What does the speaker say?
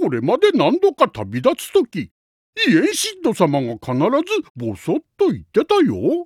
これまで何度か旅立つとき、イエンシッド様が必ずボソッと言ってたよ。